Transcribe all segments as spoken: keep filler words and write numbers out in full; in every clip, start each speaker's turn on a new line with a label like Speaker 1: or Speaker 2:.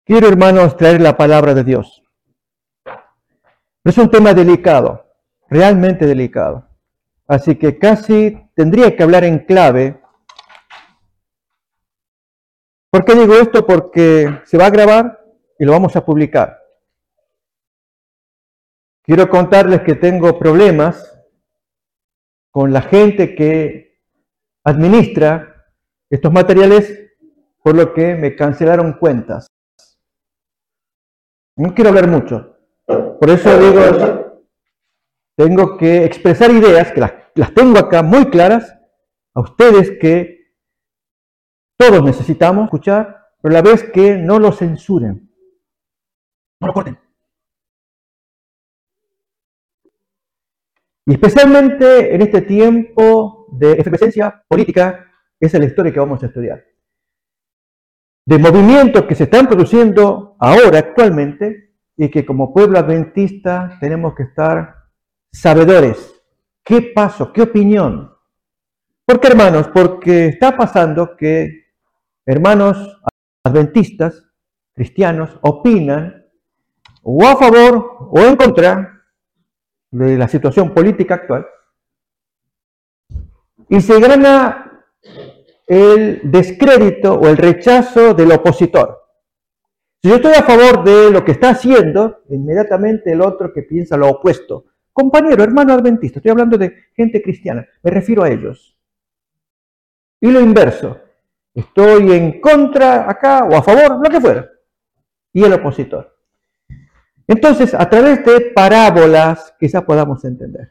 Speaker 1: Quiero, hermanos, traer la palabra de Dios. Es un tema delicado, realmente delicado. Así que casi tendría que hablar en clave. ¿Por qué digo esto? Porque se va a grabar y lo vamos a publicar. Quiero contarles que tengo problemas con la gente que administra estos materiales, por lo que me cancelaron cuentas. No quiero hablar mucho. Por eso digo, tengo que expresar ideas, que las, las tengo acá muy claras, a ustedes que todos necesitamos escuchar, pero a la vez que no lo censuren, no lo corten. Y especialmente en este tiempo de efervescencia política, esa es la historia que vamos a estudiar. De movimientos que se están produciendo ahora, actualmente, y que como pueblo adventista tenemos que estar sabedores. ¿Qué pasó? ¿Qué opinión? ¿Por qué, hermanos? Porque está pasando que hermanos adventistas, cristianos, opinan o a favor o en contra de la situación política actual y se gana el descrédito o el rechazo del opositor. Si yo estoy a favor de lo que está haciendo, inmediatamente el otro que piensa lo opuesto. Compañero, hermano adventista, estoy hablando de gente cristiana, me refiero a ellos. Y lo inverso, estoy en contra acá o a favor, lo que fuera. Y el opositor. Entonces, a través de parábolas, quizás podamos entender.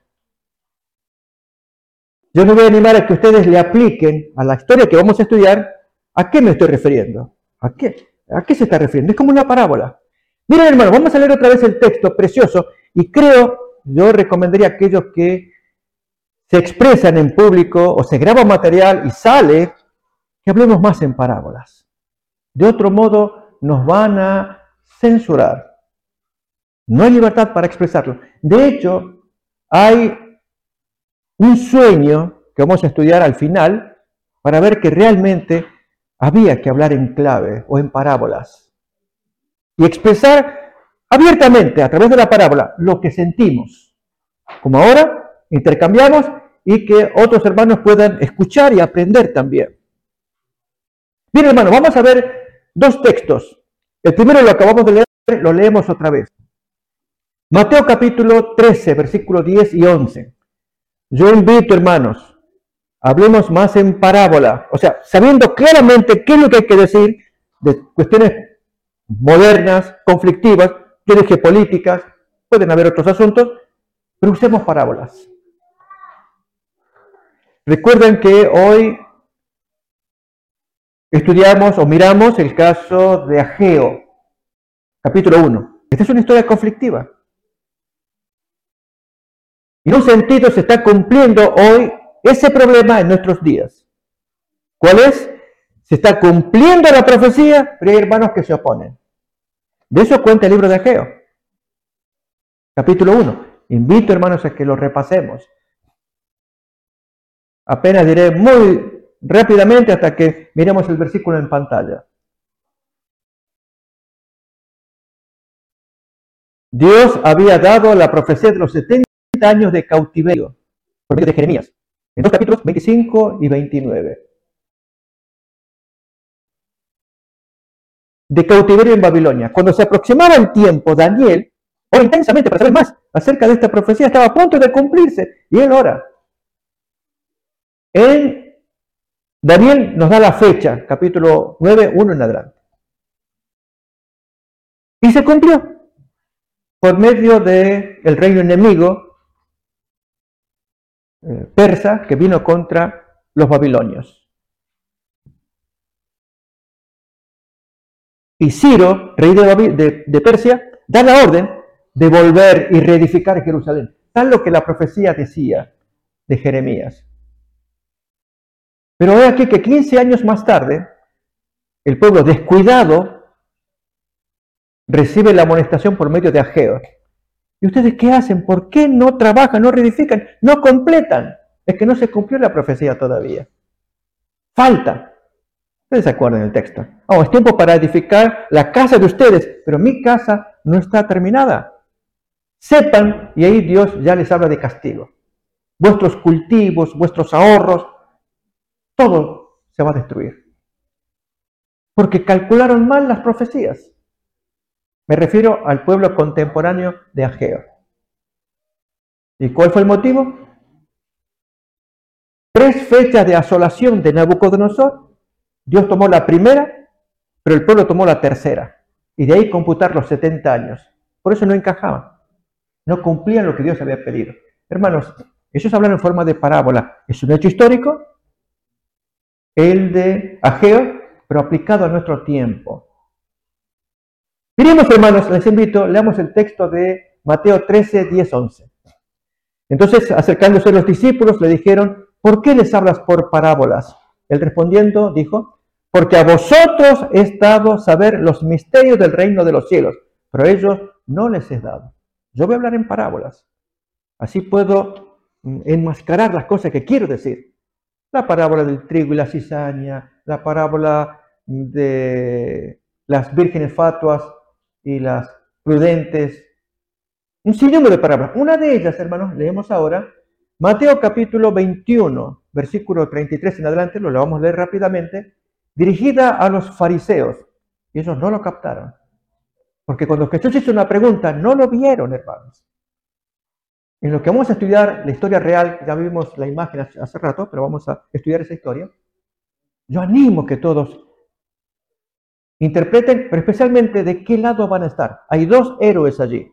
Speaker 1: Yo me voy a animar a que ustedes le apliquen a la historia que vamos a estudiar, ¿a qué me estoy refiriendo? ¿A qué? ¿A qué se está refiriendo? Es como una parábola. Miren, hermanos, vamos a leer otra vez el texto precioso y creo, yo recomendaría a aquellos que se expresan en público o se graba material y sale, que hablemos más en parábolas. De otro modo, nos van a censurar. No hay libertad para expresarlo. De hecho, hay un sueño que vamos a estudiar al final para ver que realmente había que hablar en clave o en parábolas y expresar abiertamente a través de la parábola lo que sentimos. Como ahora, intercambiamos y que otros hermanos puedan escuchar y aprender también. Bien, hermanos, vamos a ver dos textos. El primero lo acabamos de leer, lo leemos otra vez. Mateo capítulo trece, versículos diez y once. Yo invito, hermanos, hablemos más en parábola, o sea, sabiendo claramente qué es lo que hay que decir de cuestiones modernas, conflictivas, cuestiones geopolíticas, pueden haber otros asuntos, pero usemos parábolas. Recuerden que hoy estudiamos o miramos el caso de Ageo, capítulo uno. Esta es una historia conflictiva. Y en un sentido se está cumpliendo hoy ese problema en nuestros días. ¿Cuál es? Se está cumpliendo la profecía, pero hay hermanos que se oponen. De eso cuenta el libro de Ageo, capítulo uno. Invito, hermanos, a que lo repasemos. Apenas diré muy rápidamente hasta que miremos el versículo en pantalla. Dios había dado la profecía de los setenta años de cautiverio por medio de Jeremías, en dos capítulos, veinticinco y veintinueve. De cautiverio en Babilonia. Cuando se aproximaba el tiempo, Daniel oró intensamente para saber más acerca de esta profecía. Estaba a punto de cumplirse y él ora. En Daniel nos da la fecha, capítulo nueve, uno en adelante. Y se cumplió por medio del reino enemigo eh, persa que vino contra los babilonios. Y Ciro, rey de, de, de Persia, da la orden de volver y reedificar Jerusalén. Tal lo que la profecía decía de Jeremías. Pero ve aquí que quince años más tarde, el pueblo descuidado recibe la amonestación por medio de Ageo. ¿Y ustedes qué hacen? ¿Por qué no trabajan, no reedifican, no completan? Es que no se cumplió la profecía todavía. Falta. Ustedes se acuerdan del texto. Oh, es tiempo para edificar la casa de ustedes, pero mi casa no está terminada. Sepan, y ahí Dios ya les habla de castigo. Vuestros cultivos, vuestros ahorros, todo se va a destruir. Porque calcularon mal las profecías. Me refiero al pueblo contemporáneo de Ageo. ¿Y cuál fue el motivo? Tres fechas de asolación de Nabucodonosor. Dios tomó la primera, pero el pueblo tomó la tercera. Y de ahí computar los setenta años. Por eso no encajaban. No cumplían lo que Dios había pedido. Hermanos, ellos hablan en forma de parábola. Es un hecho histórico, el de Ageo, pero aplicado a nuestro tiempo. Miremos, hermanos, les invito, leamos el texto de Mateo trece, diez, once. Entonces, acercándose a los discípulos, le dijeron, ¿por qué les hablas por parábolas? Él respondiendo, dijo, porque a vosotros es dado saber los misterios del reino de los cielos, pero a ellos no les es dado. Yo voy a hablar en parábolas. Así puedo enmascarar las cosas que quiero decir. La parábola del trigo y la cizaña, la parábola de las vírgenes fatuas y las prudentes. Un sinnúmero de parábolas. Una de ellas, hermanos, leemos ahora, Mateo capítulo veintiuno, versículo treinta y tres en adelante, lo vamos a leer rápidamente, dirigida a los fariseos. Y ellos no lo captaron. Porque cuando Jesús hizo una pregunta, no lo vieron, hermanos. En lo que vamos a estudiar la historia real, ya vimos la imagen hace rato, pero vamos a estudiar esa historia. Yo animo que todos interpreten, pero especialmente de qué lado van a estar. Hay dos héroes allí.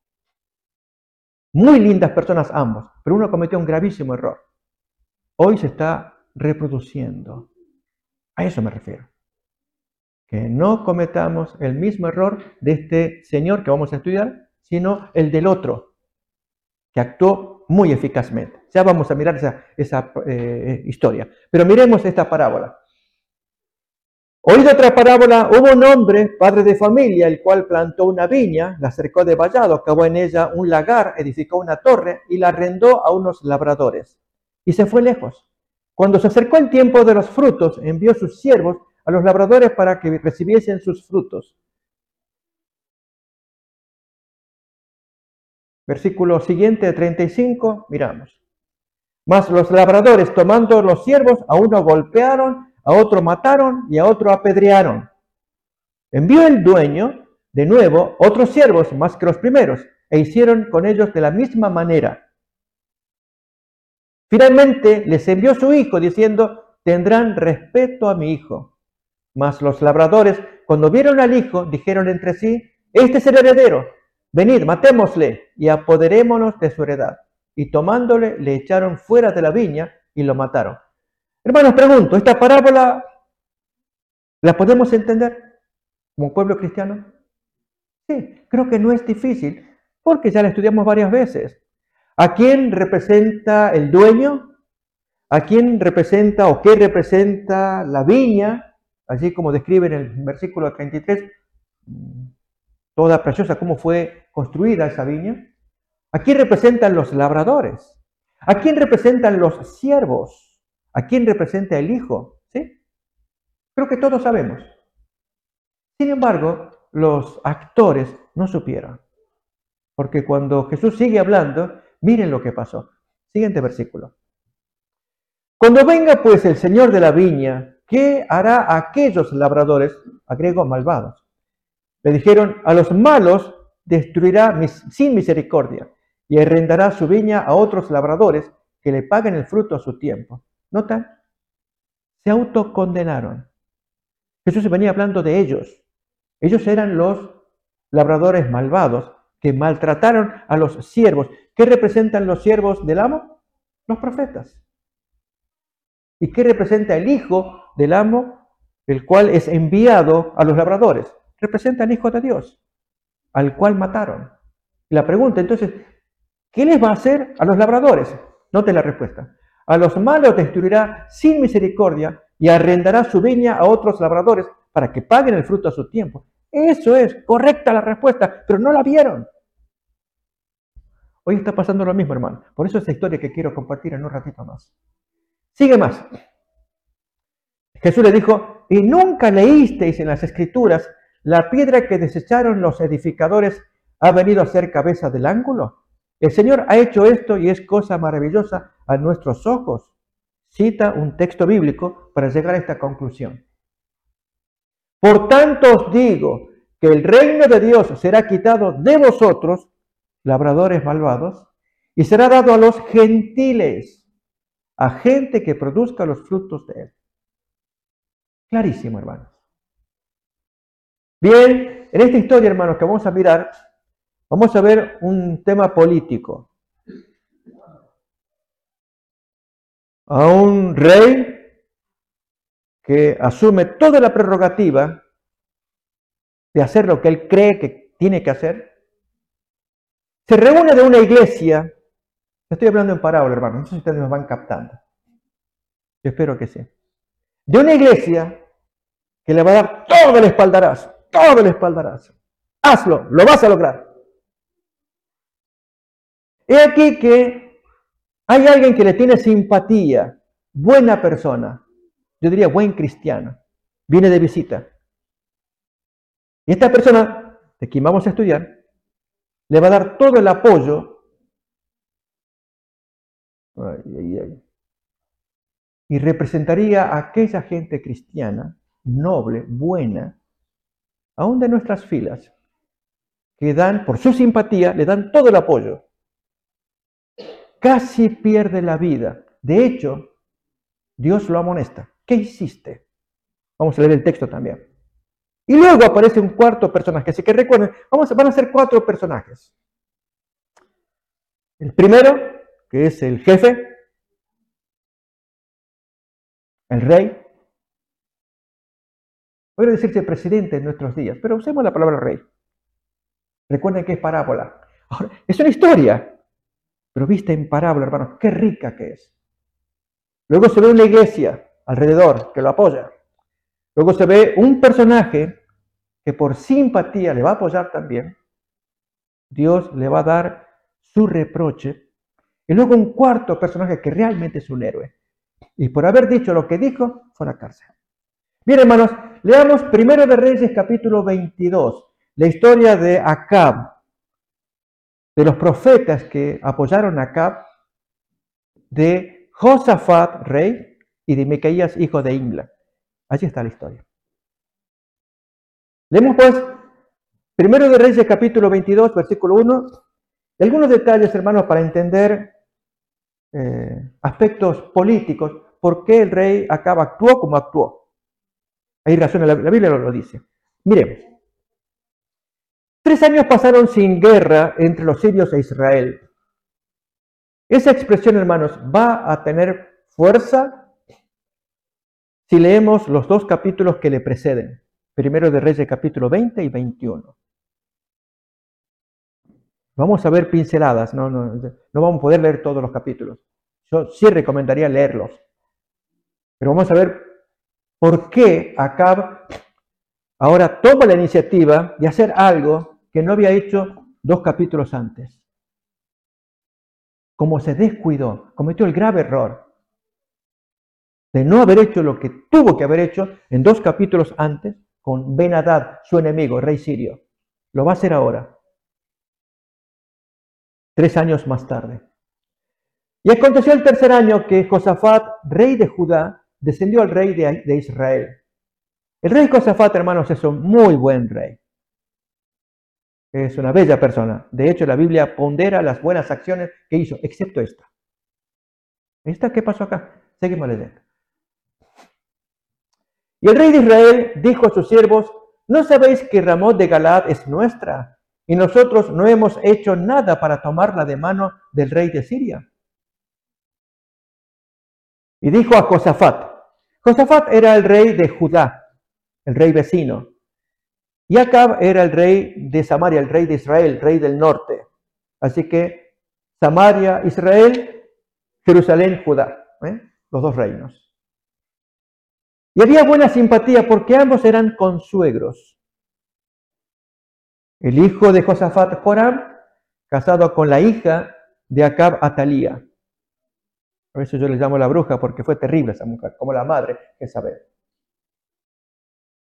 Speaker 1: Muy lindas personas ambos, pero uno cometió un gravísimo error. Hoy se está reproduciendo. A eso me refiero. Que no cometamos el mismo error de este señor que vamos a estudiar, sino el del otro, que actuó muy eficazmente. Ya vamos a mirar esa, esa eh, historia. Pero miremos esta parábola. Oído otra parábola, hubo un hombre, padre de familia, el cual plantó una viña, la cercó de vallado, cavó en ella un lagar, edificó una torre y la arrendó a unos labradores. Y se fue lejos. Cuando se acercó el tiempo de los frutos, envió sus siervos a los labradores para que recibiesen sus frutos. Versículo siguiente, treinta y cinco, miramos. Mas los labradores, tomando los siervos, a uno golpearon, a otro mataron y a otro apedrearon. Envió el dueño, de nuevo, otros siervos más que los primeros, e hicieron con ellos de la misma manera. Finalmente les envió su hijo, diciendo, tendrán respeto a mi hijo. Mas los labradores, cuando vieron al hijo, dijeron entre sí, este es el heredero, venid, matémosle y apoderémonos de su heredad. Y tomándole, le echaron fuera de la viña y lo mataron. Hermanos, pregunto, ¿esta parábola la podemos entender como pueblo cristiano? Sí, creo que no es difícil, porque ya la estudiamos varias veces. ¿A quién representa el dueño? ¿A quién representa o qué representa la viña? Así como describe en el versículo treinta y tres, toda preciosa, cómo fue construida esa viña. ¿A quién representan los labradores? ¿A quién representan los siervos? ¿A quién representa el hijo? ¿Sí? Creo que todos sabemos. Sin embargo, los actores no supieron. Porque cuando Jesús sigue hablando, miren lo que pasó. Siguiente versículo. Cuando venga pues el Señor de la viña, ¿qué hará a aquellos labradores, agrego malvados? Le dijeron, a los malos destruirá mis, sin misericordia y arrendará su viña a otros labradores que le paguen el fruto a su tiempo. ¿Notan? Se autocondenaron. Jesús venía hablando de ellos. Ellos eran los labradores malvados que maltrataron a los siervos. ¿Qué representan los siervos del amo? Los profetas. ¿Y qué representa el hijo del amo, el cual es enviado a los labradores? Representa al Hijo de Dios, al cual mataron. Y la pregunta entonces, ¿qué les va a hacer a los labradores? Noten la respuesta. A los malos destruirá sin misericordia y arrendará su viña a otros labradores para que paguen el fruto a su tiempo. Eso es, correcta la respuesta, pero no la vieron. Hoy está pasando lo mismo, hermano. Por eso esa historia que quiero compartir en un ratito más. Sigue más. Jesús le dijo, ¿y nunca leísteis en las Escrituras la piedra que desecharon los edificadores ha venido a ser cabeza del ángulo? El Señor ha hecho esto y es cosa maravillosa a nuestros ojos. Cita un texto bíblico para llegar a esta conclusión. Por tanto os digo que el reino de Dios será quitado de vosotros, labradores malvados, y será dado a los gentiles, a gente que produzca los frutos de él. Clarísimo, hermanos. Bien, en esta historia, hermanos, que vamos a mirar, vamos a ver un tema político. A un rey que asume toda la prerrogativa de hacer lo que él cree que tiene que hacer. Se reúne de una iglesia. Estoy hablando en parábola, hermanos. No sé si ustedes nos van captando. Yo espero que sí. De una iglesia que le va a dar todo el espaldarazo. Todo el espaldarazo. Hazlo, lo vas a lograr. He aquí que hay alguien que le tiene simpatía, buena persona, yo diría buen cristiano, viene de visita. Y esta persona, de quien vamos a estudiar, le va a dar todo el apoyo ay, ay, ay, y representaría a aquella gente cristiana, noble, buena, aún de nuestras filas, que dan, por su simpatía, le dan todo el apoyo. Casi pierde la vida. De hecho, Dios lo amonesta. ¿Qué hiciste? Vamos a leer el texto también. Y luego aparece un cuarto personaje. Así que recuerden, vamos a, van a ser cuatro personajes. El primero, que es el jefe, el rey. Voy a decirse presidente en nuestros días, pero usemos la palabra rey. Recuerden que es parábola. Ahora, es una historia, pero vista en parábola, hermanos, qué rica que es. Luego se ve una iglesia alrededor que lo apoya. Luego se ve un personaje que por simpatía le va a apoyar también. Dios le va a dar su reproche. Y luego un cuarto personaje que realmente es un héroe. Y por haber dicho lo que dijo, fue a la cárcel. Bien, hermanos, leamos Primero de Reyes, capítulo veintidós. La historia de Acab, de los profetas que apoyaron a Acab, de Josafat, rey, y de Micaías, hijo de Imla. Allí está la historia. Leemos pues Primero de Reyes, capítulo veintidós, versículo uno. Y algunos detalles, hermanos, para entender eh, aspectos políticos, por qué el rey Acab actuó como actuó. Hay razón, la, la Biblia lo, lo dice. Miremos. Tres años pasaron sin guerra entre los sirios e Israel. Esa expresión, hermanos, va a tener fuerza si leemos los dos capítulos que le preceden. Primero de Reyes, capítulo veinte y veintiuno. Vamos a ver pinceladas, no, no, no vamos a poder leer todos los capítulos. Yo sí recomendaría leerlos. Pero vamos a ver por qué Acab ahora toma la iniciativa de hacer algo que no había hecho dos capítulos antes. Como se descuidó, cometió el grave error de no haber hecho lo que tuvo que haber hecho en dos capítulos antes con Ben-Hadad, su enemigo, rey sirio. Lo va a hacer ahora. Tres años más tarde. Y aconteció el tercer año que Josafat, rey de Judá, descendió al rey de, de Israel. El rey Josafat, hermanos, es un muy buen rey. Es una bella persona. De hecho, la Biblia pondera las buenas acciones que hizo, excepto esta. ¿Esta qué pasó acá? Seguimos leyendo. Y el rey de Israel dijo a sus siervos, ¿no sabéis que Ramot de Galaad es nuestra? Y nosotros no hemos hecho nada para tomarla de mano del rey de Siria. Y dijo a Josafat, Josafat era el rey de Judá, el rey vecino. Y Acab era el rey de Samaria, el rey de Israel, rey del norte. Así que Samaria, Israel, Jerusalén, Judá, ¿eh? Los dos reinos. Y había buena simpatía porque ambos eran consuegros. El hijo de Josafat, Joram, casado con la hija de Acab, Atalía. Por eso yo le llamo la bruja porque fue terrible esa mujer, como la madre, Jezabel.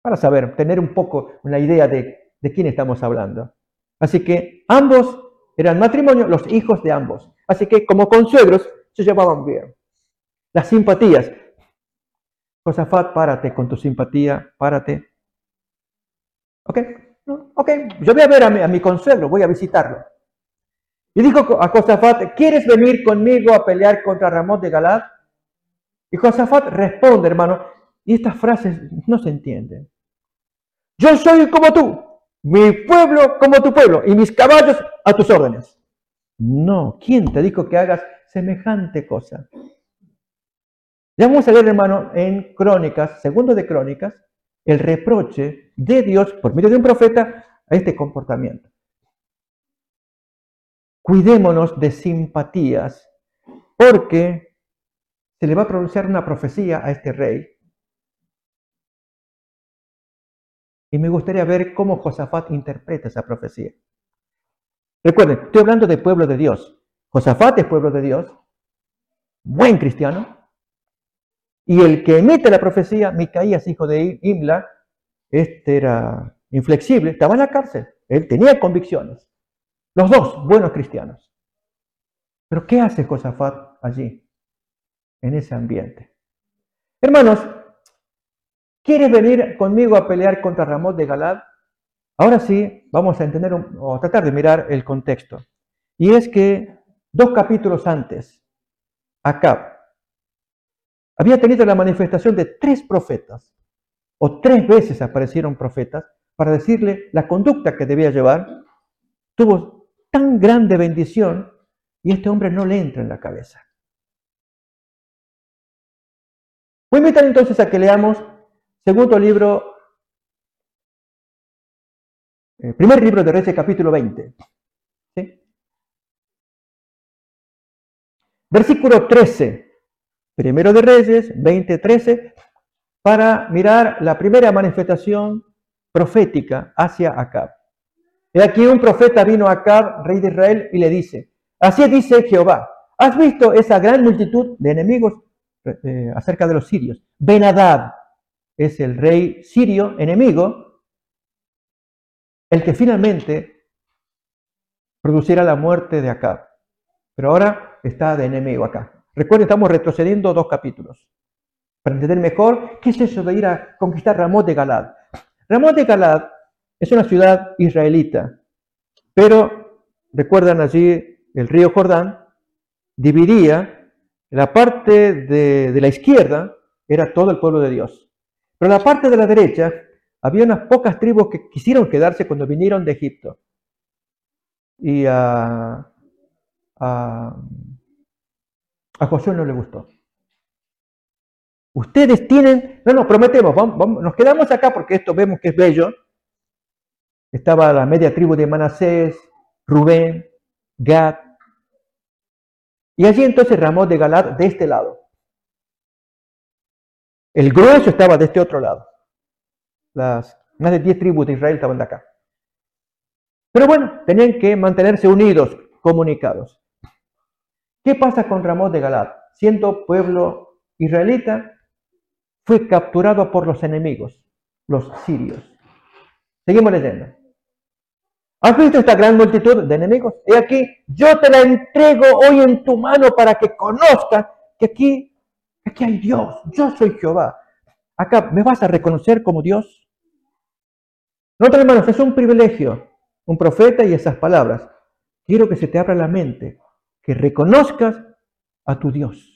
Speaker 1: para saber, tener un poco una idea de, de quién estamos hablando. Así que ambos eran matrimonio, los hijos de ambos. Así que como consuegros se llevaban bien. Las simpatías. Josafat, párate con tu simpatía, párate. ¿Ok? Ok, yo voy a ver a mi, a mi consuegro, voy a visitarlo. Y dijo a Josafat, ¿quieres venir conmigo a pelear contra Ramón de Galad? Y Josafat responde, hermano, y estas frases no se entienden. Yo soy como tú, mi pueblo como tu pueblo, y mis caballos a tus órdenes. No, ¿quién te dijo que hagas semejante cosa? Ya vamos a leer, hermano, en Crónicas, segundo de Crónicas, el reproche de Dios por medio de un profeta a este comportamiento. Cuidémonos de simpatías, porque se le va a pronunciar una profecía a este rey. Y me gustaría ver cómo Josafat interpreta esa profecía. Recuerden, estoy hablando del pueblo de Dios. Josafat es pueblo de Dios, buen cristiano. Y el que emite la profecía, Micaías, hijo de Imla, este era inflexible, estaba en la cárcel. Él tenía convicciones. Los dos, buenos cristianos. Pero ¿qué hace Josafat allí, en ese ambiente? Hermanos, ¿quieres venir conmigo a pelear contra Ramón de Galad? Ahora sí, vamos a entender un, o tratar de mirar el contexto. Y es que dos capítulos antes, Acab había tenido la manifestación de tres profetas, o tres veces aparecieron profetas, para decirle la conducta que debía llevar. Tuvo tan grande bendición y este hombre no le entra en la cabeza. Voy a invitar entonces a que leamos segundo libro, eh, primer libro de Reyes, capítulo veinte. ¿Sí? Versículo trece, primero de Reyes, veinte, trece, para mirar la primera manifestación profética hacia Acab. Y aquí un profeta vino a Acab, rey de Israel, y le dice, así dice Jehová, ¿has visto esa gran multitud de enemigos eh, acerca de los sirios? Ben-Hadad es el rey sirio enemigo, el que finalmente producirá la muerte de Acab. Pero ahora está de enemigo acá. Recuerden, estamos retrocediendo dos capítulos. Para entender mejor, ¿qué es eso de ir a conquistar Ramón de Galad? Ramón de Galad es una ciudad israelita, pero recuerdan allí el río Jordán, dividía la parte de, de la izquierda, era todo el pueblo de Dios. Pero la parte de la derecha, había unas pocas tribus que quisieron quedarse cuando vinieron de Egipto. Y a, a, a Josué no le gustó. Ustedes tienen, no nos prometemos, vamos, vamos, nos quedamos acá porque esto vemos que es bello. Estaba la media tribu de Manasés, Rubén, Gad. Y allí entonces Ramón de Galad de este lado. El grueso estaba de este otro lado. Las más de diez tribus de Israel estaban de acá. Pero bueno, tenían que mantenerse unidos, comunicados. ¿Qué pasa con Ramón de Galad? Siendo pueblo israelita, fue capturado por los enemigos, los sirios. Seguimos leyendo. ¿Has visto esta gran multitud de enemigos? He aquí, yo te la entrego hoy en tu mano para que conozcas que aquí, aquí hay Dios. Yo soy Jehová. Acá, ¿me vas a reconocer como Dios? No, hermanos, es un privilegio, un profeta y esas palabras. Quiero que se te abra la mente, que reconozcas a tu Dios.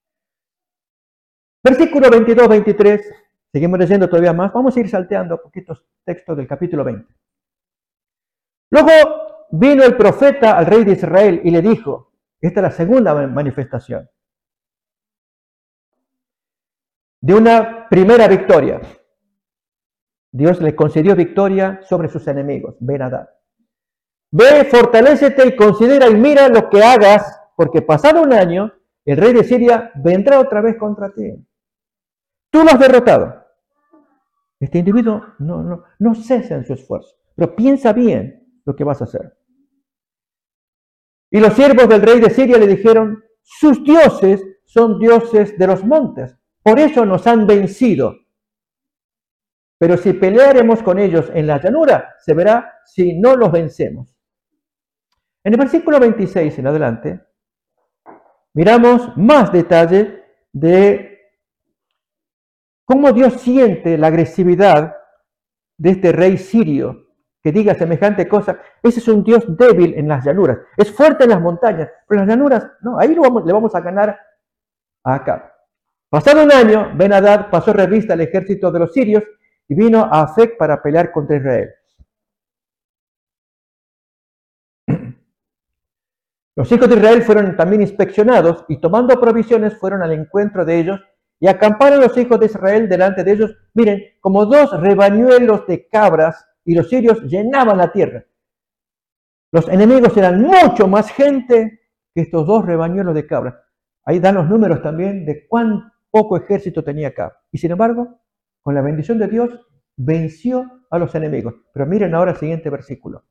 Speaker 1: Versículo veintidós, veintitrés, seguimos leyendo todavía más. Vamos a ir salteando poquitos textos del capítulo veinte. Luego vino el profeta al rey de Israel y le dijo, esta es la segunda manifestación, de una primera victoria. Dios le concedió victoria sobre sus enemigos, Ben-Hadad. Ve, fortalécete y considera y mira lo que hagas, porque pasado un año, el rey de Siria vendrá otra vez contra ti. Tú lo has derrotado. Este individuo no, no, no cesa en su esfuerzo, pero piensa bien lo que vas a hacer. Y los siervos del rey de Siria le dijeron, sus dioses son, son dioses de los montes. Por eso nos han vencido. Pero si pelearemos con ellos en la llanura, se verá si no los vencemos. En el versículo veintiséis en adelante, miramos más detalle de cómo Dios siente la agresividad de este rey sirio que diga semejante cosa. Ese es un Dios débil en las llanuras, es fuerte en las montañas, pero en las llanuras, no, ahí lo vamos, le vamos a ganar a Acab. Pasado un año, Ben-Hadad pasó revista al ejército de los sirios y vino a Afec para pelear contra Israel. Los hijos de Israel fueron también inspeccionados y tomando provisiones fueron al encuentro de ellos y acamparon los hijos de Israel delante de ellos, miren, como dos rebañuelos de cabras, y los sirios llenaban la tierra. Los enemigos eran mucho más gente que estos dos rebañuelos de cabras. Ahí dan los números también de cuán poco ejército tenía Acab. Y sin embargo, con la bendición de Dios, venció a los enemigos. Pero miren ahora el siguiente versículo.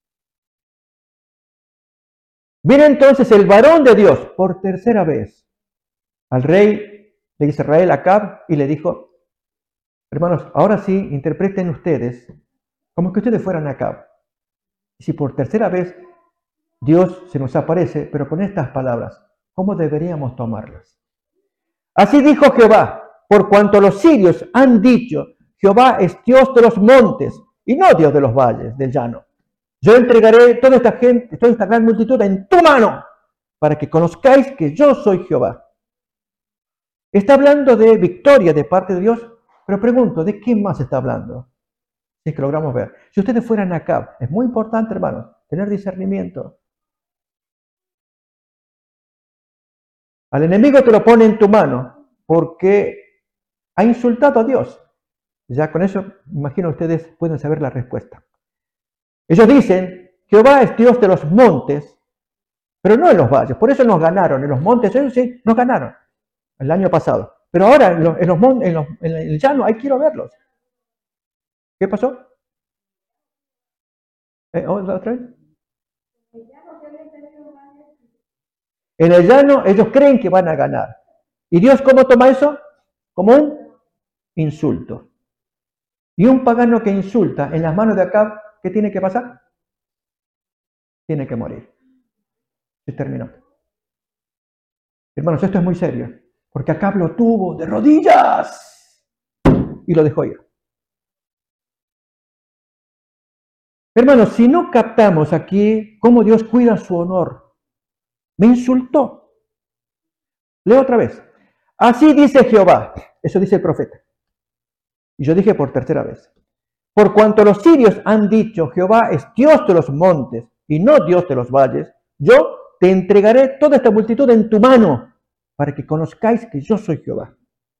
Speaker 1: Viene entonces el varón de Dios por tercera vez al rey de Israel, Acab, y le dijo: hermanos, ahora sí interpreten ustedes como que ustedes fueran Acab. Y si por tercera vez Dios se nos aparece, pero con estas palabras, ¿cómo deberíamos tomarlas? Así dijo Jehová: por cuanto los sirios han dicho, Jehová es Dios de los montes y no Dios de los valles, del llano. Yo entregaré toda esta gente, toda esta gran multitud en tu mano, para que conozcáis que yo soy Jehová. Está hablando de victoria de parte de Dios, pero pregunto, ¿de qué más está hablando? Si es que logramos ver. Si ustedes fueran Acab, es muy importante, hermanos, tener discernimiento. Al enemigo te lo pone en tu mano porque ha insultado a Dios. Ya con eso, imagino ustedes pueden saber la respuesta. Ellos dicen, Jehová es Dios de los montes, pero no en los valles. Por eso nos ganaron. En los montes, ellos sí, nos ganaron el año pasado. Pero ahora en, los, en, los, en, los, en el llano, ahí quiero verlos. ¿Qué pasó? ¿Eh? ¿Otra vez? En el llano ellos creen que van a ganar. ¿Y Dios cómo toma eso? Como un insulto. Y un pagano que insulta en las manos de Acab, ¿qué tiene que pasar? Tiene que morir. Se terminó. Hermanos, esto es muy serio, porque Acab lo tuvo de rodillas y lo dejó ir. Hermanos, si no captamos aquí cómo Dios cuida su honor, me insultó. Leo otra vez. Así dice Jehová, eso dice el profeta. Y yo dije por tercera vez. Por cuanto los sirios han dicho, Jehová es Dios de los montes y no Dios de los valles, yo te entregaré toda esta multitud en tu mano, para que conozcáis que yo soy Jehová.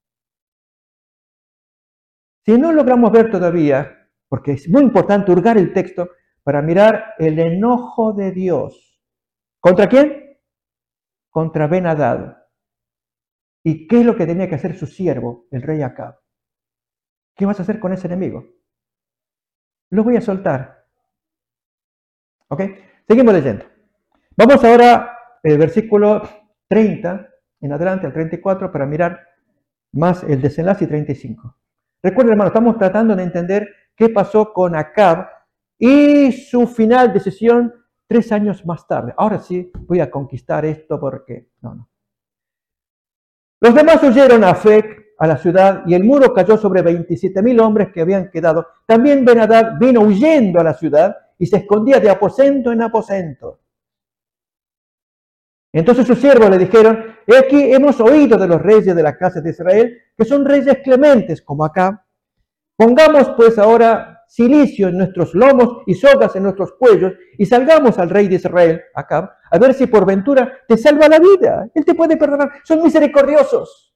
Speaker 1: Si no logramos ver todavía, porque es muy importante hurgar el texto para mirar el enojo de Dios. ¿Contra quién? Contra Ben-Hadad. ¿Y qué es lo que tenía que hacer su siervo, el rey Acab? ¿Qué vas a hacer con ese enemigo? Lo voy a soltar. ¿Ok? Seguimos leyendo. Vamos ahora al versículo treinta en adelante, al treinta y cuatro, para mirar más el desenlace y treinta y cinco. Recuerden, hermanos, estamos tratando de entender qué pasó con Acab y su final decisión tres años más tarde. Ahora sí voy a conquistar esto porque... No, no. Los demás huyeron a Afec, a la ciudad, y el muro cayó sobre veintisiete mil hombres que habían quedado. También Ben-Hadad vino huyendo a la ciudad y se escondía de aposento en aposento. Entonces sus siervos le dijeron, he aquí hemos oído de los reyes de la casa de Israel, que son reyes clementes como Acab. Pongamos pues ahora cilicio en nuestros lomos y sogas en nuestros cuellos, y salgamos al rey de Israel, Acab, a ver si por ventura te salva la vida. Él te puede perdonar, son misericordiosos.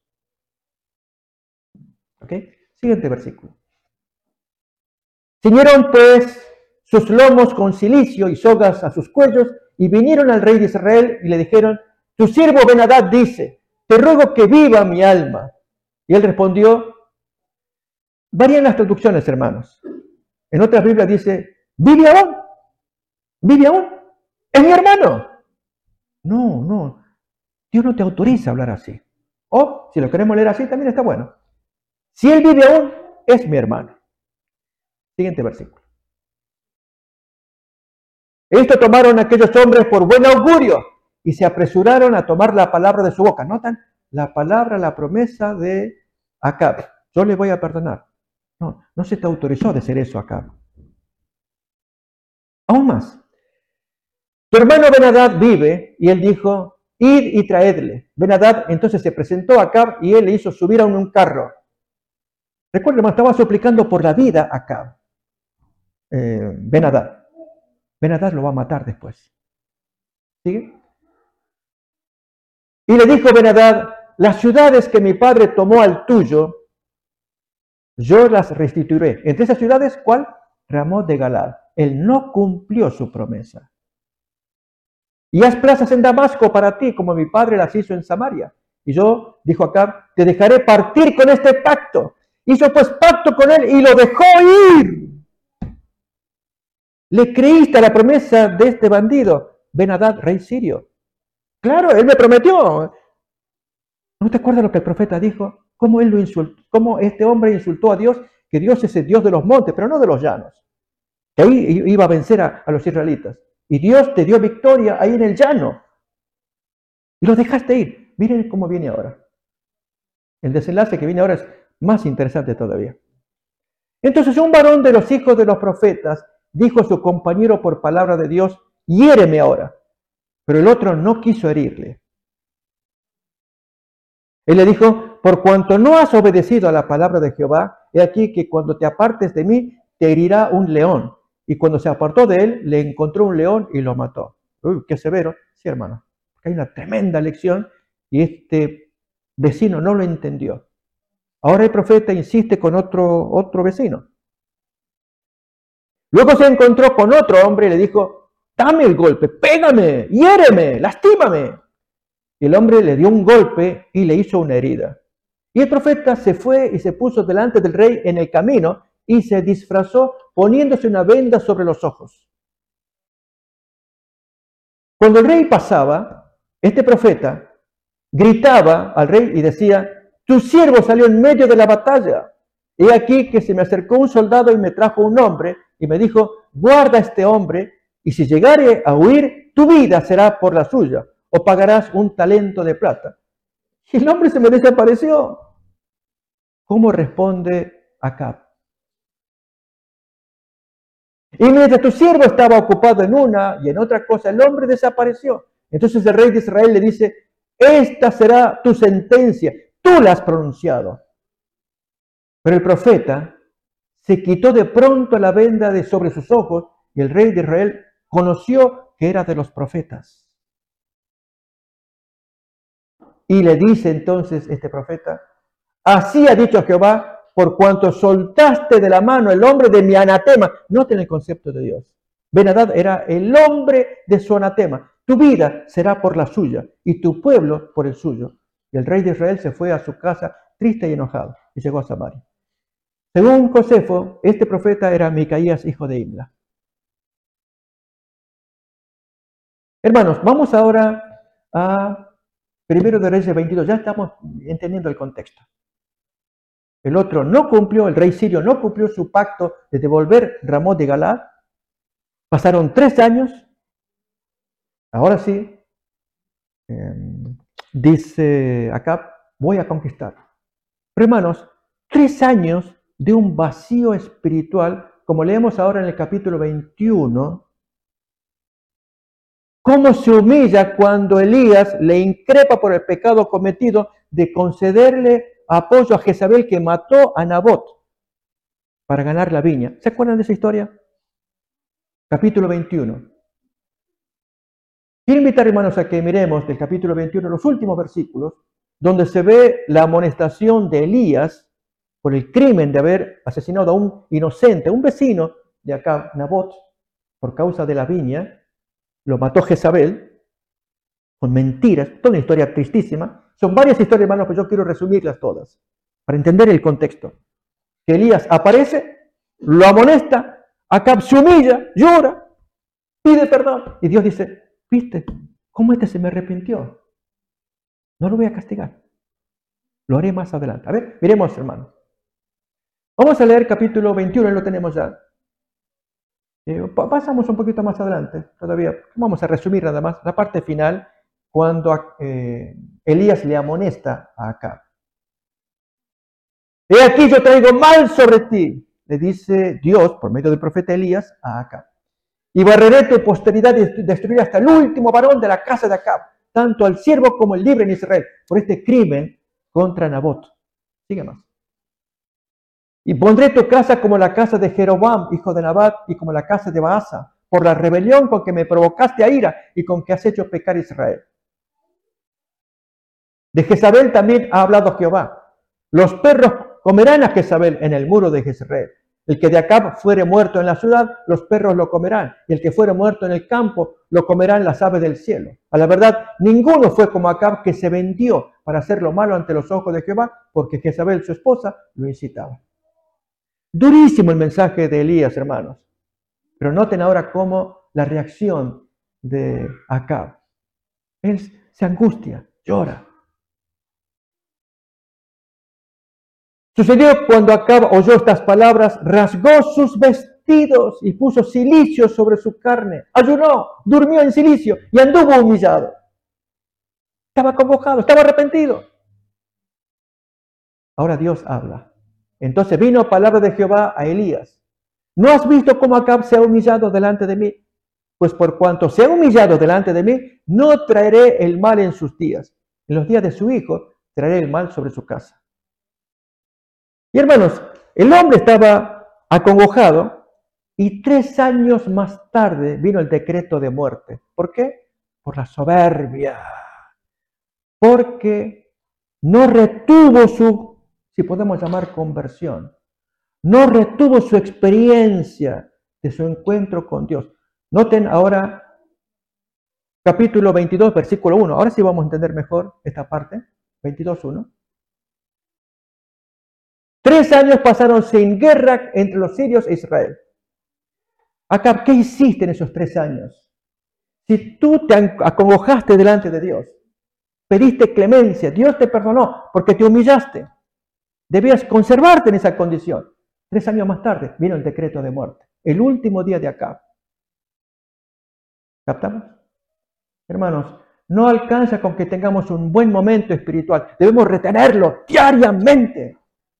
Speaker 1: ¿Ok? Siguiente versículo. Ciñeron pues sus lomos con cilicio y sogas a sus cuellos, y vinieron al rey de Israel y le dijeron, tu siervo Ben-Hadad dice, te ruego que viva mi alma. Y él respondió, varían las traducciones, hermanos. En otras Biblias dice, ¿vive aún? ¿Vive aún? ¿Es mi hermano? No, no. Dios no te autoriza a hablar así. O, si lo queremos leer así, también está bueno. Si él vive aún, es mi hermano. Siguiente versículo. Esto tomaron aquellos hombres por buen augurio y se apresuraron a tomar la palabra de su boca. ¿Notan? La palabra, la promesa de Acab. Yo le voy a perdonar. No, no se te autorizó a decir eso a Acab. Aún más. Tu hermano Ben-Hadad vive, y él dijo, id y traedle. Ben-Hadad entonces se presentó a Acab y él le hizo subir a un carro. Recuerden, estaba suplicando por la vida a Acab. Eh, Ben-Hadad. Ben-Hadad lo va a matar después. ¿Sigue? Y le dijo Ben-Hadad, las ciudades que mi padre tomó al tuyo, yo las restituiré. Entre esas ciudades, ¿cuál? Ramot de Galad. Él no cumplió su promesa. Y haz plazas en Damasco para ti, como mi padre las hizo en Samaria. Y yo, dijo Acab, te dejaré partir con este pacto. Hizo pues pacto con él y lo dejó ir. ¿Le creíste a la promesa de este bandido, Ben-Hadad, rey sirio? Claro, él me prometió. ¿No te acuerdas lo que el profeta dijo? Cómo él lo insultó, cómo este hombre insultó a Dios, que Dios es el Dios de los montes, pero no de los llanos. Que ahí iba a vencer a, a los israelitas. Y Dios te dio victoria ahí en el llano. Y los dejaste ir. Miren cómo viene ahora. El desenlace que viene ahora es más interesante todavía. Entonces un varón de los hijos de los profetas dijo a su compañero por palabra de Dios, hiéreme ahora. Pero el otro no quiso herirle. Él le dijo, por cuanto no has obedecido a la palabra de Jehová, he aquí que cuando te apartes de mí, te herirá un león. Y cuando se apartó de él, le encontró un león y lo mató. Uy, qué severo. Sí, hermano. Hay una tremenda lección y este vecino no lo entendió. Ahora el profeta insiste con otro, otro vecino. Luego se encontró con otro hombre y le dijo, dame el golpe, pégame, hiéreme, lastímame. Y el hombre le dio un golpe y le hizo una herida. Y el profeta se fue y se puso delante del rey en el camino y se disfrazó poniéndose una venda sobre los ojos. Cuando el rey pasaba, este profeta gritaba al rey y decía, tu siervo salió en medio de la batalla. He aquí que se me acercó un soldado y me trajo un hombre y me dijo, guarda a este hombre y si llegare a huir, tu vida será por la suya o pagarás un talento de plata. Y el hombre se me desapareció. ¿Cómo responde Acab? Y mientras tu siervo estaba ocupado en una y en otra cosa, el hombre desapareció. Entonces el rey de Israel le dice, esta será tu sentencia, tú la has pronunciado. Pero el profeta se quitó de pronto la venda de sobre sus ojos y el rey de Israel conoció que era de los profetas. Y le dice entonces este profeta, así ha dicho Jehová, por cuanto soltaste de la mano el hombre de mi anatema. Noten el concepto de Dios. Ben-Hadad era el hombre de su anatema. Tu vida será por la suya y tu pueblo por el suyo. Y el rey de Israel se fue a su casa triste y enojado y llegó a Samaria. Según Josefo, este profeta era Micaías, hijo de Imla. Hermanos, vamos ahora a Primero de Reyes veintidós. Ya estamos entendiendo el contexto. El otro no cumplió, el rey sirio no cumplió su pacto de devolver Ramot de Galad. Pasaron tres años. Ahora sí, eh, dice Acab, voy a conquistar. Pero hermanos, tres años de un vacío espiritual, como leemos ahora en el capítulo veintiuno, cómo se humilla cuando Elías le increpa por el pecado cometido de concederle apoyo a Jezabel que mató a Nabot para ganar la viña. ¿Se acuerdan de esa historia? Capítulo veintiuno. Quiero invitar, hermanos, a que miremos del capítulo veintiuno los últimos versículos, donde se ve la amonestación de Elías por el crimen de haber asesinado a un inocente, un vecino de acá, Nabot, por causa de la viña. Lo mató Jezabel con mentiras, toda una historia tristísima. Son varias historias, hermanos, pero yo quiero resumirlas todas para entender el contexto. Que Elías aparece, lo amonesta, Acab se humilla, llora, pide perdón. Y Dios dice, ¿viste cómo este se me arrepintió? No lo voy a castigar. Lo haré más adelante. A ver, miremos, hermanos. Vamos a leer capítulo veintiuno, lo tenemos ya. Eh, pasamos un poquito más adelante, todavía. Vamos a resumir nada más la parte final, cuando eh, Elías le amonesta a Acab. He aquí yo traigo mal sobre ti, le dice Dios por medio del profeta Elías a Acab. Y barreré tu posteridad y destruiré hasta el último varón de la casa de Acab, tanto al siervo como el libre en Israel, por este crimen contra Nabot. Sigue más. Y pondré tu casa como la casa de Jeroboam, hijo de Nabat, y como la casa de Baasa, por la rebelión con que me provocaste a ira y con que has hecho pecar a Israel. De Jezabel también ha hablado Jehová. Los perros comerán a Jezabel en el muro de Jezreel. El que de Acab fuere muerto en la ciudad, los perros lo comerán. Y el que fuere muerto en el campo, lo comerán las aves del cielo. A la verdad, ninguno fue como Acab, que se vendió para hacer lo malo ante los ojos de Jehová, porque Jezabel, su esposa, lo incitaba. Durísimo el mensaje de Elías, hermanos. Pero noten ahora cómo la reacción de Acab. Él se angustia, llora. Sucedió cuando Acab oyó estas palabras, rasgó sus vestidos y puso cilicio sobre su carne. Ayunó, durmió en cilicio y anduvo humillado. Estaba convocado, estaba arrepentido. Ahora Dios habla. Entonces vino palabra de Jehová a Elías. ¿No has visto cómo Acab se ha humillado delante de mí? Pues por cuanto se ha humillado delante de mí, no traeré el mal en sus días. En los días de su hijo, traeré el mal sobre su casa. Y hermanos, el hombre estaba acongojado y tres años más tarde vino el decreto de muerte. ¿Por qué? Por la soberbia. Porque no retuvo su, si podemos llamar, conversión. No retuvo su experiencia de su encuentro con Dios. Noten ahora capítulo veintidós, versículo uno. Ahora sí vamos a entender mejor esta parte. veintidós, uno. Tres años pasaron sin guerra entre los sirios e Israel. Acab, ¿qué hiciste en esos tres años? Si tú te acongojaste delante de Dios, pediste clemencia, Dios te perdonó porque te humillaste. Debías conservarte en esa condición. Tres años más tarde vino el decreto de muerte, el último día de Acab. ¿Captamos? Hermanos, no alcanza con que tengamos un buen momento espiritual. Debemos retenerlo diariamente.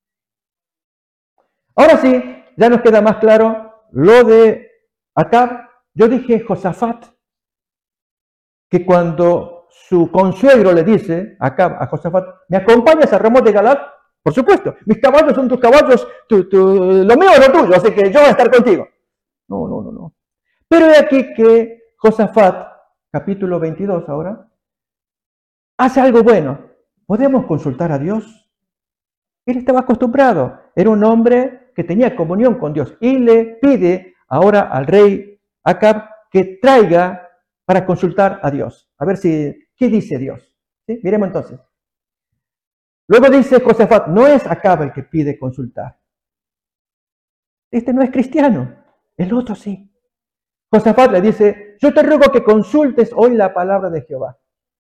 Speaker 1: Ahora sí, ya nos queda más claro lo de Acab. Yo dije Josafat, que cuando su consuegro le dice a Acab, a Josafat, ¿me acompañas a Ramot de Galad? Por supuesto, mis caballos son tus caballos, tu, tu, lo mío es lo tuyo, así que yo voy a estar contigo. No, no, no, no. Pero he aquí que Josafat, capítulo veintidós ahora, hace algo bueno. ¿Podemos consultar a Dios? Él estaba acostumbrado, era un hombre que tenía comunión con Dios y le pide ahora al rey Acab que traiga para consultar a Dios. A ver si, ¿qué dice Dios? ¿Sí? Miremos entonces. Luego dice Josafat, no es Acab el que pide consultar. Este no es cristiano, el otro sí. Josafat le dice, yo te ruego que consultes hoy la palabra de Jehová.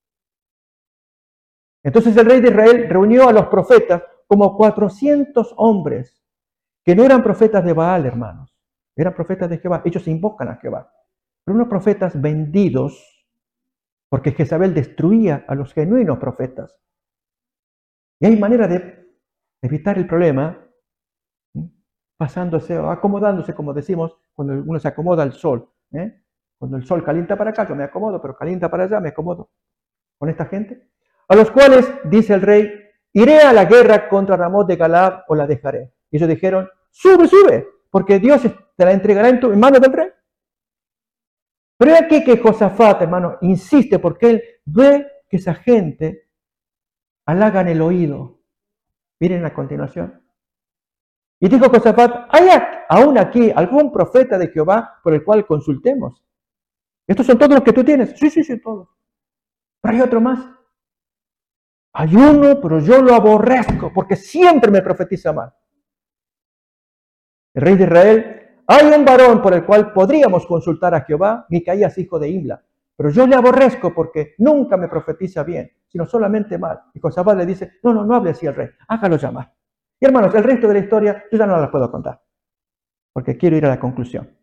Speaker 1: Entonces el rey de Israel reunió a los profetas como cuatrocientos hombres, que no eran profetas de Baal, hermanos, eran profetas de Jehová. Ellos invocan a Jehová, pero unos profetas vendidos, porque Jezabel destruía a los genuinos profetas. Y hay manera de evitar el problema pasándose o acomodándose, como decimos, cuando uno se acomoda al sol. ¿eh? Cuando el sol calienta para acá, yo me acomodo, pero calienta para allá, me acomodo con esta gente. A los cuales, dice el rey, iré a la guerra contra Ramot de Galad o la dejaré. Y ellos dijeron, sube, sube, porque Dios te la entregará en, tu, en manos del rey. Pero es aquí que Josafat, hermano, insiste porque él ve que esa gente halagan el oído. Miren a continuación. Y dijo Josafat, ¿hay aún aquí algún profeta de Jehová por el cual consultemos? ¿Estos son todos los que tú tienes? Sí, sí, sí, todos. Pero hay otro más. Hay uno, pero yo lo aborrezco porque siempre me profetiza mal. El rey de Israel, hay un varón por el cual podríamos consultar a Jehová, Micaías, hijo de Imla, pero yo le aborrezco porque nunca me profetiza bien, sino solamente mal. Y Josafat le dice, no, no, no hable así al rey, hágalo llamar. Y hermanos, el resto de la historia yo ya no la puedo contar, porque quiero ir a la conclusión.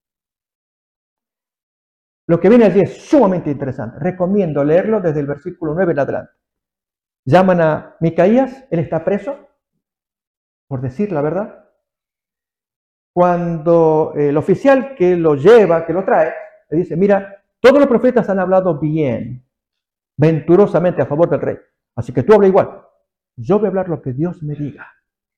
Speaker 1: Lo que viene allí es sumamente interesante. Recomiendo leerlo desde el versículo nueve en adelante. Llaman a Micaías, él está preso, por decir la verdad. Cuando el oficial que lo lleva, que lo trae, le dice, mira, todos los profetas han hablado bien, venturosamente a favor del rey. Así que tú habla igual. Yo voy a hablar lo que Dios me diga.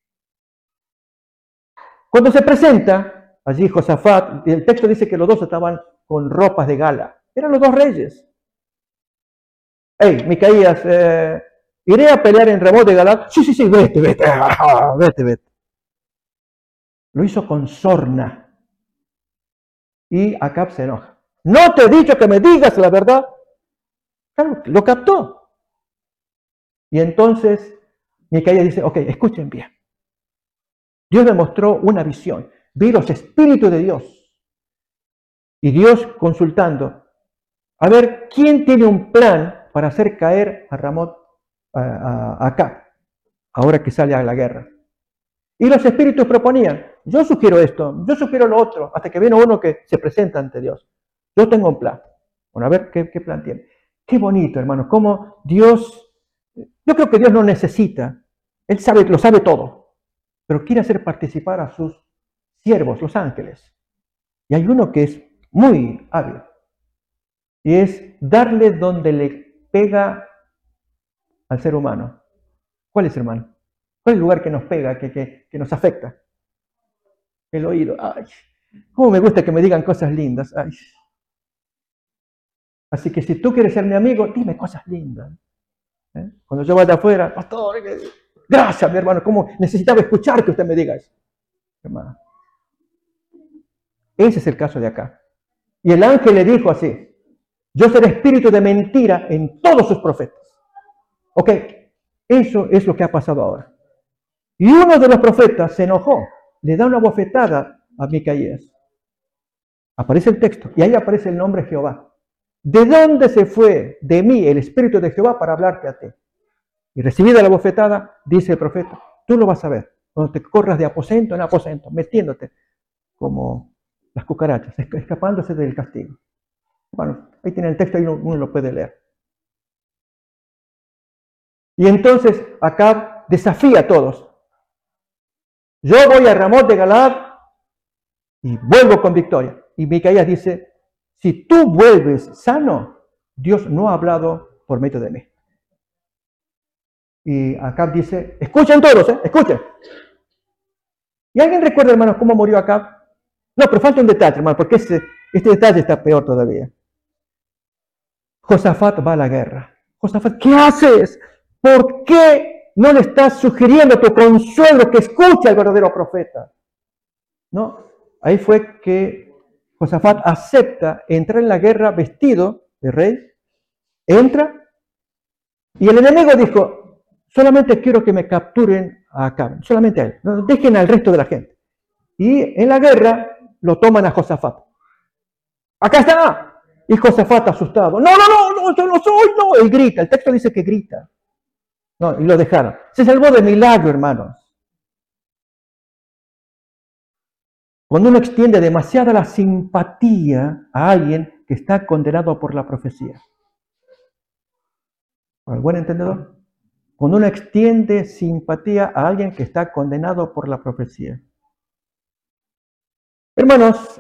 Speaker 1: Cuando se presenta allí Josafat, el texto dice que los dos estaban con ropas de gala. Eran los dos reyes. Hey, Micaías, eh, ¿iré a pelear en Ramot de Galaad? Sí, sí, sí, vete, vete, vete, vete. Lo hizo con sorna. Y Acab se enoja. ¿No te he dicho que me digas la verdad? Claro, lo captó. Y entonces Micaías dice, ok, escuchen bien. Dios me mostró una visión. Vi los espíritus de Dios. Y Dios consultando, a ver, ¿quién tiene un plan para hacer caer a Ramot, a, a, a Acab, ahora que sale a la guerra? Y los espíritus proponían, yo sugiero esto, yo sugiero lo otro, hasta que viene uno que se presenta ante Dios. Yo tengo un plan. Bueno, a ver qué, qué plan tiene. Qué bonito, hermanos, cómo Dios, yo creo que Dios no necesita, Él sabe, lo sabe todo, pero quiere hacer participar a sus siervos, los ángeles. Y hay uno que es muy hábil, y es darle donde le pega al ser humano. ¿Cuál es, hermano? ¿Cuál es el lugar que nos pega, que, que, que nos afecta? El oído. Ay, cómo me gusta que me digan cosas lindas. Ay. Así que si tú quieres ser mi amigo, dime cosas lindas. ¿Eh? Cuando yo vaya afuera, pastor, gracias, mi hermano, cómo necesitaba escuchar que usted me diga eso. Hermano. Ese es el caso de acá. Y el ángel le dijo así, yo seré espíritu de mentira en todos sus profetas. Ok, eso es lo que ha pasado ahora. Y uno de los profetas se enojó, le da una bofetada a Micaías. Aparece el texto y ahí aparece el nombre Jehová. ¿De dónde se fue de mí el espíritu de Jehová para hablarte a ti? Y recibida la bofetada, dice el profeta, tú lo vas a ver, cuando te corras de aposento en aposento, metiéndote como las cucarachas, escapándose del castigo. Bueno, ahí tiene el texto y uno, uno lo puede leer. Y entonces Acab desafía a todos. Yo voy a Ramot de Galaad y vuelvo con victoria. Y Micaías dice, si tú vuelves sano, Dios no ha hablado por medio de mí. Y Acab dice, escuchen todos, ¿eh? Escuchen. ¿Y alguien recuerda, hermanos, cómo murió Acab? No, pero falta un detalle, hermano, porque este, este detalle está peor todavía. Josafat va a la guerra. Josafat, ¿qué haces? ¿Por qué no le estás sugiriendo a tu consuelo que escuche al verdadero profeta? No, ahí fue que Josafat acepta entrar en la guerra vestido de rey, entra, y el enemigo dijo, solamente quiero que me capturen a Acab, solamente a él, no dejen al resto de la gente. Y en la guerra lo toman a Josafat. ¡Acá está! Y Josafat asustado, no, no, no, no, yo no soy, no, él grita, el texto dice que grita. No, y lo dejaron. Se salvó de milagro, hermanos. Cuando uno extiende demasiada la simpatía a alguien que está condenado por la profecía. ¿Al buen entendedor? Cuando uno extiende simpatía a alguien que está condenado por la profecía. Hermanos,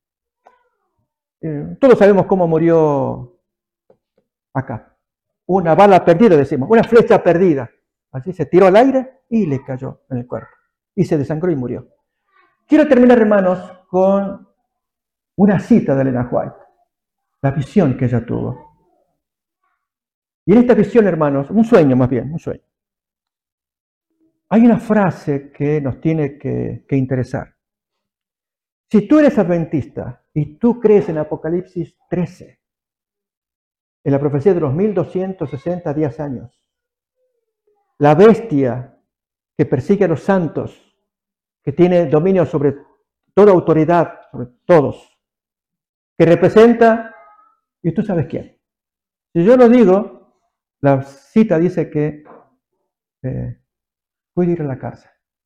Speaker 1: eh, todos sabemos cómo murió acá. Una bala perdida, decimos, una flecha perdida. Así se tiró al aire y le cayó en el cuerpo. Y se desangró y murió. Quiero terminar, hermanos, con una cita de Elena White, la visión que ella tuvo. Y en esta visión, hermanos, un sueño más bien, un sueño. Hay una frase que nos tiene que, que interesar. Si tú eres adventista y tú crees en Apocalipsis trece, en la profecía de los mil doscientos sesenta días años, la bestia que persigue a los santos, que tiene dominio sobre toda autoridad, sobre todos, que representa, y tú sabes quién. Si yo lo digo, la cita dice que eh, puede ir a la cárcel.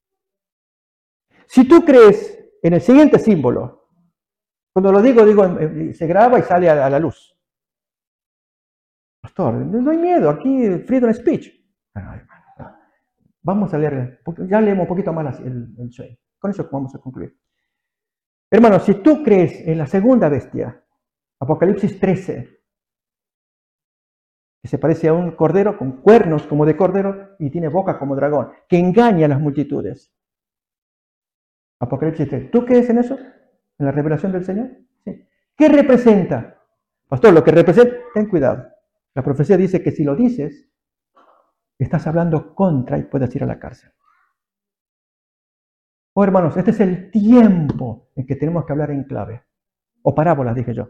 Speaker 1: Si tú crees en el siguiente símbolo, cuando lo digo, digo, se graba y sale a la luz. Pastor, no hay miedo, aquí freedom of speech. Vamos a leer, ya leemos un poquito más el, el sueño. Con eso vamos a concluir. Hermanos, si tú crees en la segunda bestia, Apocalipsis trece, que se parece a un cordero con cuernos como de cordero y tiene boca como dragón, que engaña a las multitudes. Apocalipsis trece. ¿Tú crees en eso? ¿En la revelación del Señor? Sí. ¿Qué representa? Pastor, lo que representa, ten cuidado. La profecía dice que si lo dices, estás hablando contra y puedes ir a la cárcel. Oh, hermanos, este es el tiempo en que tenemos que hablar en clave. O parábolas, dije yo.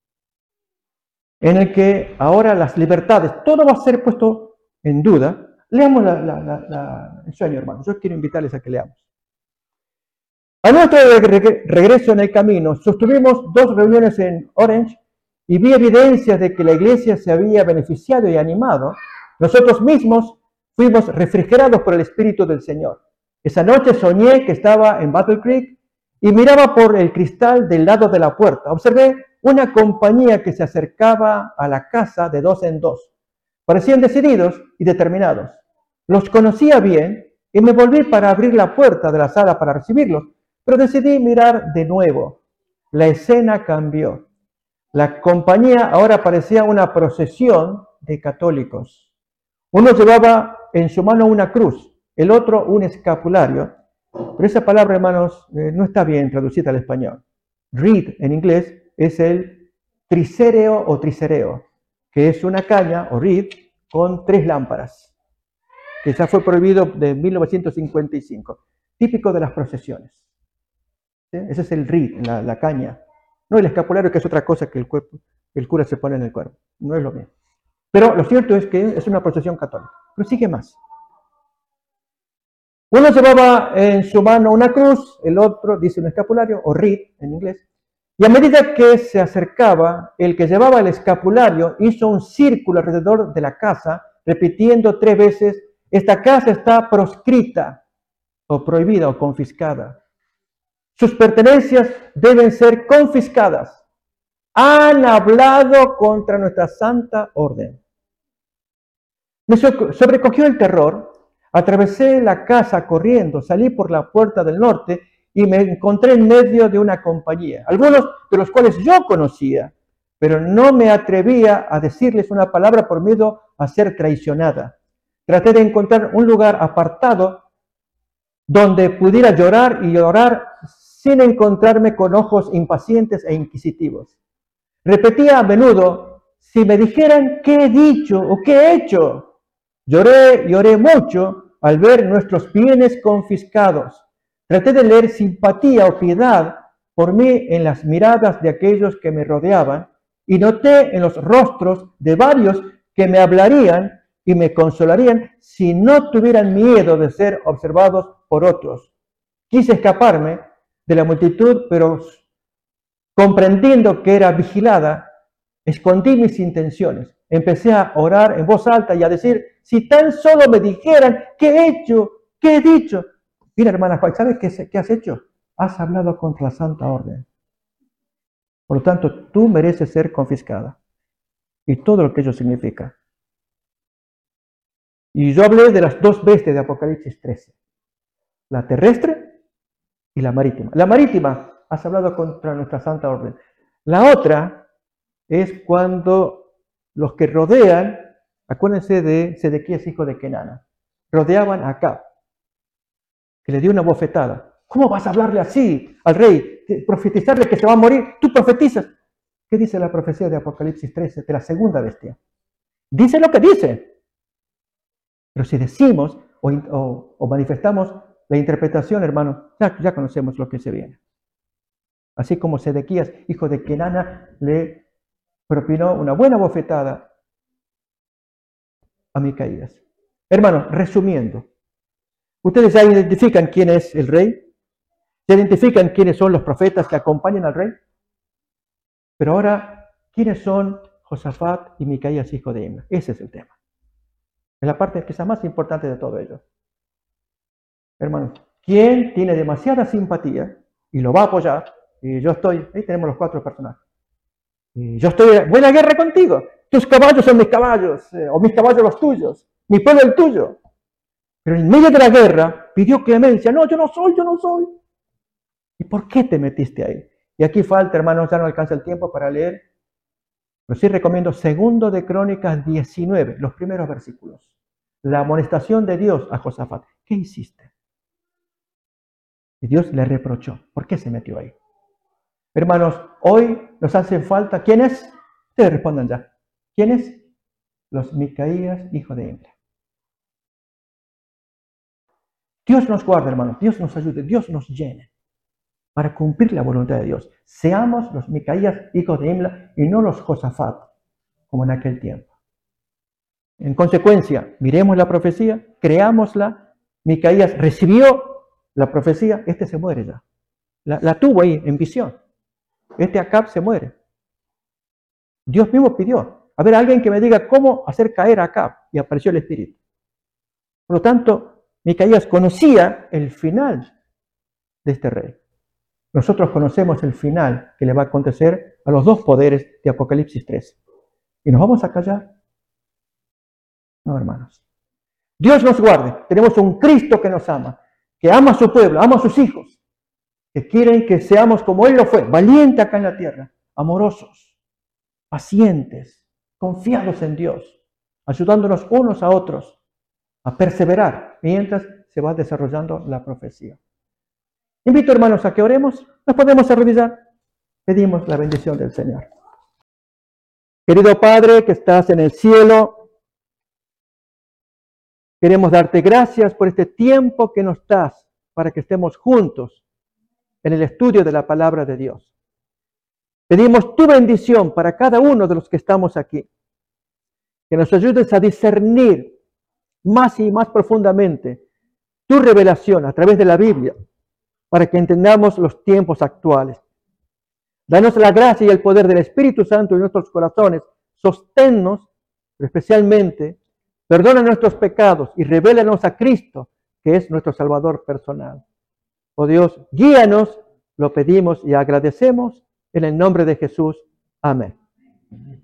Speaker 1: En el que ahora las libertades, todo va a ser puesto en duda. Leamos la, la, la, la, el sueño, hermanos. Yo quiero invitarles a que leamos. A nuestro regreso en el camino, sostuvimos dos reuniones en Orange y vi evidencias de que la iglesia se había beneficiado y animado. Nosotros mismos fuimos refrigerados por el Espíritu del Señor. Esa noche soñé que estaba en Battle Creek y miraba por el cristal del lado de la puerta. Observé una compañía que se acercaba a la casa de dos en dos. Parecían decididos y determinados. Los conocía bien y me volví para abrir la puerta de la sala para recibirlos, pero decidí mirar de nuevo. La escena cambió. La compañía ahora parecía una procesión de católicos. Uno llevaba en su mano una cruz, el otro un escapulario. Pero esa palabra, hermanos, eh, no está bien traducida al español. Reed, en inglés, es el tricereo o tricereo, que es una caña, o reed, con tres lámparas, que ya fue prohibido de mil novecientos cincuenta y cinco, típico de las procesiones. ¿Sí? Ese es el reed, la, la caña. No el escapulario, que es otra cosa que el, cuerpo, el cura se pone en el cuerpo. No es lo mismo. Pero lo cierto es que es una procesión católica. Pero sigue más. Uno llevaba en su mano una cruz, el otro dice un escapulario, o reed en inglés, y a medida que se acercaba, el que llevaba el escapulario hizo un círculo alrededor de la casa, repitiendo tres veces, esta casa está proscrita, o prohibida, o confiscada. Sus pertenencias deben ser confiscadas. Han hablado contra nuestra santa orden. Me sobrecogió el terror. Atravesé la casa corriendo, salí por la puerta del norte y me encontré en medio de una compañía, algunos de los cuales yo conocía, pero no me atrevía a decirles una palabra por miedo a ser traicionada. Traté de encontrar un lugar apartado donde pudiera llorar y orar sin encontrarme con ojos impacientes e inquisitivos. Repetía a menudo, si me dijeran qué he dicho o qué he hecho. Lloré y oré mucho al ver nuestros bienes confiscados. Traté de leer simpatía o piedad por mí en las miradas de aquellos que me rodeaban y noté en los rostros de varios que me hablarían y me consolarían si no tuvieran miedo de ser observados por otros. Quise escaparme de la multitud, pero comprendiendo que era vigilada, escondí mis intenciones. Empecé a orar en voz alta y a decir, si tan solo me dijeran qué he hecho, qué he dicho. Mira, hermana Juan, ¿sabes qué, qué has hecho? Has hablado contra la santa orden. Por lo tanto, tú mereces ser confiscada. Y todo lo que ello significa. Y yo hablé de las dos bestias de Apocalipsis trece. La terrestre y la marítima. La marítima, has hablado contra nuestra santa orden. La otra es cuando los que rodean, acuérdense de Sedequías, hijo de Kenana, rodeaban a Acab, que le dio una bofetada. ¿Cómo vas a hablarle así al rey? Profetizarle que se va a morir. Tú profetizas. ¿Qué dice la profecía de Apocalipsis trece, de la segunda bestia? Dice lo que dice. Pero si decimos o, o, o manifestamos la interpretación, hermano, ya, ya conocemos lo que se viene. Así como Sedequías, hijo de Kenana, le propinó una buena bofetada a Micaías. Hermanos, resumiendo, ustedes ya identifican quién es el rey, ya identifican quiénes son los profetas que acompañan al rey, pero ahora, ¿quiénes son Josafat y Micaías, hijo de Imla? Ese es el tema. Es la parte quizá más importante de todo ello. Hermanos, ¿Quién tiene demasiada simpatía y lo va a apoyar? Y yo estoy, ahí tenemos los cuatro personajes. Y yo estoy en buena guerra contigo. Tus caballos son mis caballos, eh, o mis caballos los tuyos, mi pueblo el tuyo. Pero en medio de la guerra pidió clemencia. No, yo no soy, yo no soy. ¿Y por qué te metiste ahí? Y aquí falta, hermanos, ya no alcanza el tiempo para leer. Pero sí recomiendo Segundo de Crónicas diecinueve, los primeros versículos. La amonestación de Dios a Josafat. ¿Qué hiciste? Y Dios le reprochó. ¿Por qué se metió ahí? Hermanos, hoy nos hacen falta, ¿quiénes? Ustedes respondan ya. ¿Quiénes? Los Micaías, hijo de Imla. Dios nos guarde, hermanos. Dios nos ayude. Dios nos llene para cumplir la voluntad de Dios. Seamos los Micaías, hijos de Imla, y no los Josafat, como en aquel tiempo. En consecuencia, miremos la profecía, creámosla. Micaías recibió la profecía, este se muere ya. La, la tuvo ahí en visión. Este Acab se muere. Dios mismo pidió. A ver, alguien que me diga cómo hacer caer a Acab. Y apareció el Espíritu. Por lo tanto, Micaías conocía el final de este rey. Nosotros conocemos el final que le va a acontecer a los dos poderes de Apocalipsis tres. ¿Y nos vamos a callar? No, hermanos. Dios nos guarde. Tenemos un Cristo que nos ama, que ama a su pueblo, ama a sus hijos, que quieren que seamos como Él lo fue, valiente acá en la tierra, amorosos, pacientes, confiados en Dios, ayudándonos unos a otros a perseverar mientras se va desarrollando la profecía. Invito, hermanos, a que oremos. Nos podemos arrodillar. Pedimos la bendición del Señor. Querido Padre que estás en el cielo, queremos darte gracias por este tiempo que nos das para que estemos juntos en el estudio de la palabra de Dios. Pedimos tu bendición para cada uno de los que estamos aquí. Que nos ayudes a discernir más y más profundamente tu revelación a través de la Biblia, para que entendamos los tiempos actuales. Danos la gracia y el poder del Espíritu Santo en nuestros corazones. Sosténnos, pero especialmente, perdona nuestros pecados y revélanos a Cristo, que es nuestro Salvador personal. Oh Dios, guíanos, lo pedimos y agradecemos en el nombre de Jesús. Amén.